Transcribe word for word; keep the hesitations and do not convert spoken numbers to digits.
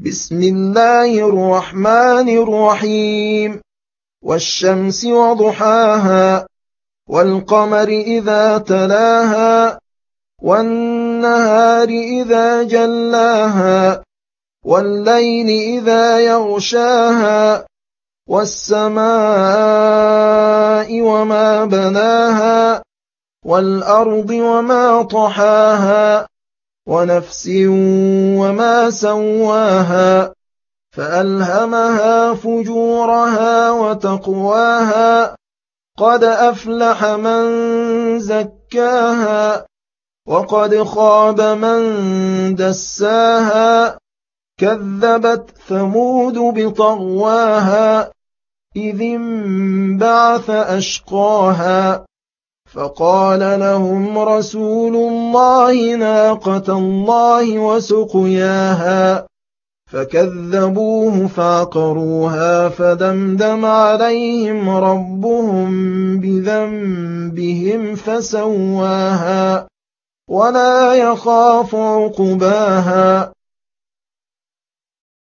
بسم الله الرحمن الرحيم والشمس وضحاها والقمر إذا تلاها والنهار إذا جلاها والليل إذا يغشاها والسماء وما بناها والأرض وما طحاها ونفس وما سواها فألهمها فجورها وتقواها قد أفلح من زكاها وقد خاب من دساها كذبت ثمود بطغواها إذ انبعث أشقاها فقال لهم رسول الله ناقة الله وسقياها فكذبوه فعقروها فدمدم عليهم ربهم بذنبهم فسواها ولا يخاف عقباها